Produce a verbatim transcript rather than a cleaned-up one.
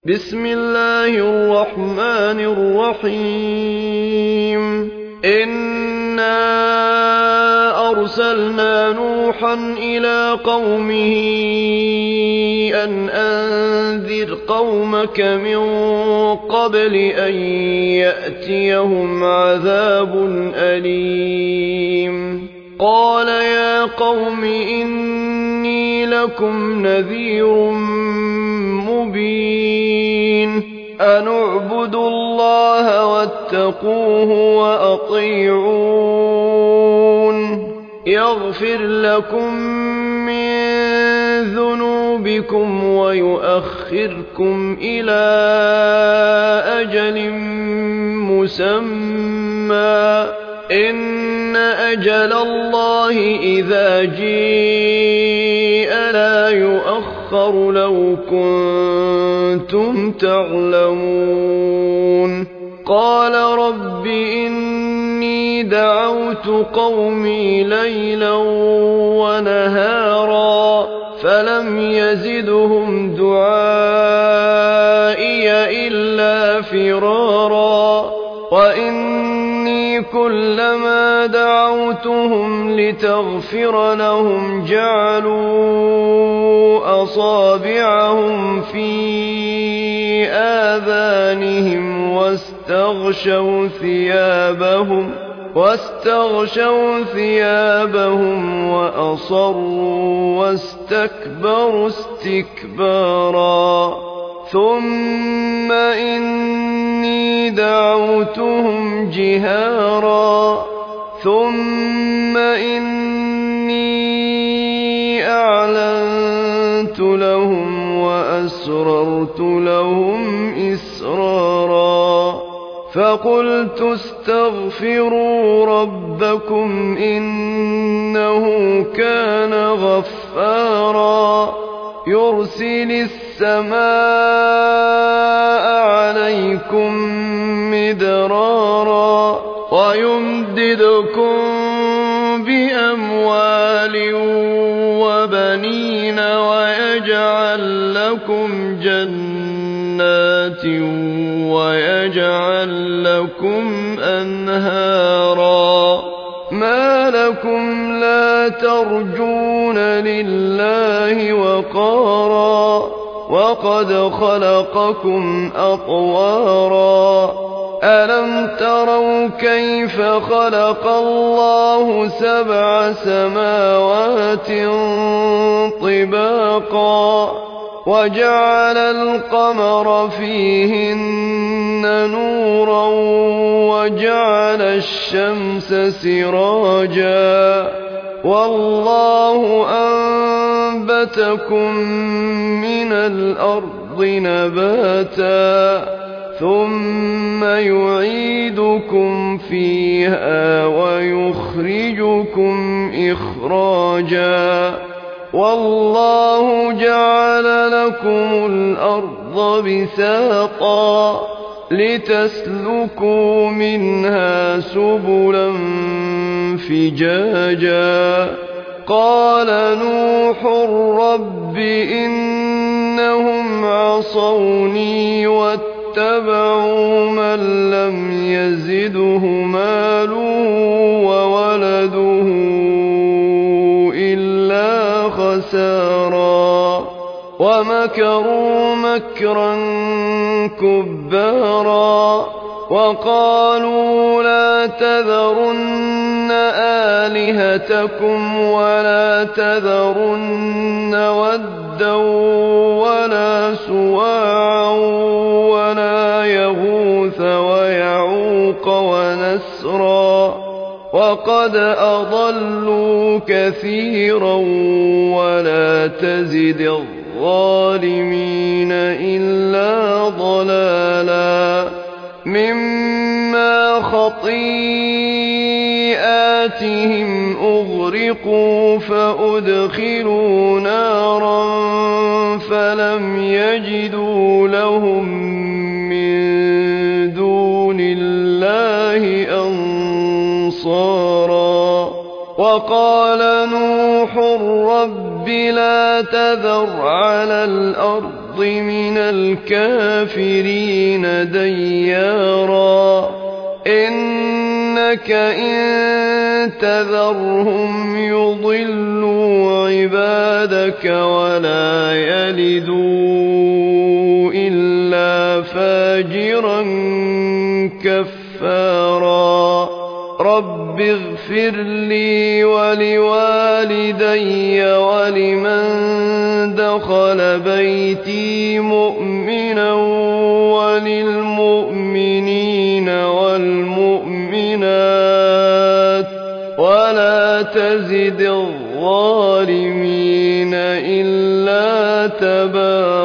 بسم الله الرحمن الرحيم إنا أرسلنا نوحا إلى قومه أن أنذر قومك من قبل أن يأتيهم عذاب أليم قال يا قوم إني لكم نذير مبين أن اعبدوا الله واتقوه وأطيعون يغفر لكم من ذنوبكم ويؤخركم إلى أجل مسمى إن أجل الله إذا جيء لا يؤخر لو كنتم تعلمون قال رب إني دعوت قومي ليلا ونهارا فلم يزدهم دعائي إلا فرارا وإني كلما دعوتهم لتغفر لهم جعلوا أصابعهم في آذانهم واستغشوا ثيابهم واستغشوا ثيابهم وأصروا واستكبروا استكبارا ثم إني دعوتهم جهارا ثم إني أعلنت لهم وأسررت لهم إسرارا فقلت استغفروا ربكم إنه كان غفارا يرسل السماء عليكم مدرارا ويمددكم بأموال وبنين ويجعل لكم جنات ويجعل لكم أنهارا ما لكم لا ترجون لله وقارا وقد خلقكم أطوارا ألم تروا كيف خلق الله سبع سماوات طباقا وجعل القمر فيهن نورا وجعل الشمس سراجا والله أنبتكم من الأرض نباتا ثم يعيدكم فيها ويخرجكم إخراجا والله جعل لكم الأرض بساطا لتسلكوا منها سبلا فجاجا قال نوح رب إنهم عصوني واتبعوا من لم يزده ماله وولده إلا خسارا ومكروا مكرا كبارا وقالوا لا تذرن آلهتكم ولا تذرن ودا ولا سواعا ولا يغوث ويعوق ونسرا وقد أضلوا كثيرا ولا تزد الظالمين إلا ضلالا مما خطيئاتهم أغرقوا فأدخلوا نارا فلم يجدوا لهم من دون الله أنصارا وقال نوح رب لا تذر على الأرض من الكافرين ديارا إنك إن تذرهم يضلوا عبادك ولا يلدوا إلا فاجرا كفارا رب اغفر لي ولوالدي ولمن دخل بيتي مؤمنا وللمؤمنين والمؤمنات ولا تزد الظالمين إلا تبارا